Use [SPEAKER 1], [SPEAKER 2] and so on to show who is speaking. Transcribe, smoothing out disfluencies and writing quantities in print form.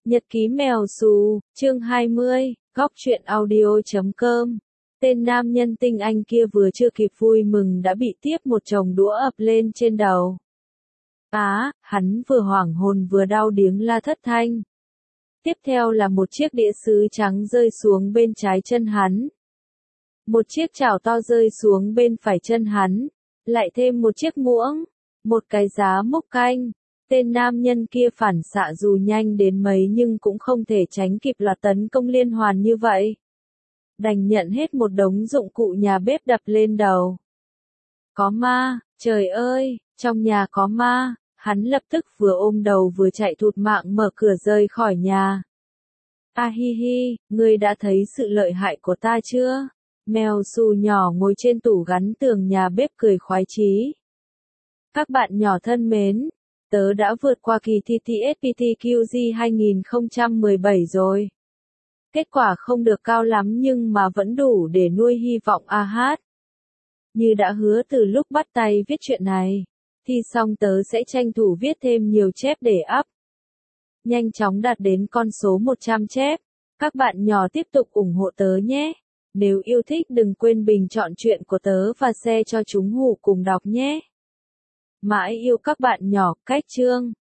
[SPEAKER 1] Nhật ký mèo xù, chương 20, góc truyện audio.com. Tên nam nhân tinh anh kia vừa chưa kịp vui mừng đã bị tiếp một chồng đũa ập lên trên đầu. Hắn vừa hoảng hồn vừa đau điếng la thất thanh. Tiếp theo là một chiếc đĩa sứ trắng rơi xuống bên trái chân hắn. Một chiếc chảo to rơi xuống bên phải chân hắn. Lại thêm một chiếc muỗng, một cái giá múc canh. Tên nam nhân kia phản xạ dù nhanh đến mấy nhưng cũng không thể tránh kịp loạt tấn công liên hoàn như vậy. Đành nhận hết một đống dụng cụ nhà bếp đập lên đầu. Có ma, trời ơi, trong nhà có ma, hắn lập tức vừa ôm đầu vừa chạy thụt mạng mở cửa rời khỏi nhà. Hi hi, ngươi đã thấy sự lợi hại của ta chưa? Mèo xù nhỏ ngồi trên tủ gắn tường nhà bếp cười khoái chí. Các bạn nhỏ thân mến, tớ đã vượt qua kỳ thi TSPTQG 2017 rồi. Kết quả không được cao lắm nhưng mà vẫn đủ để nuôi hy vọng hát. Như đã hứa từ lúc bắt tay viết chuyện này, thi xong tớ sẽ tranh thủ viết thêm nhiều chép để up. Nhanh chóng đạt đến con số 100 chép. Các bạn nhỏ tiếp tục ủng hộ tớ nhé. Nếu yêu thích đừng quên bình chọn chuyện của tớ và share cho chúng hù cùng đọc nhé. Mãi yêu các bạn nhỏ, cách chương.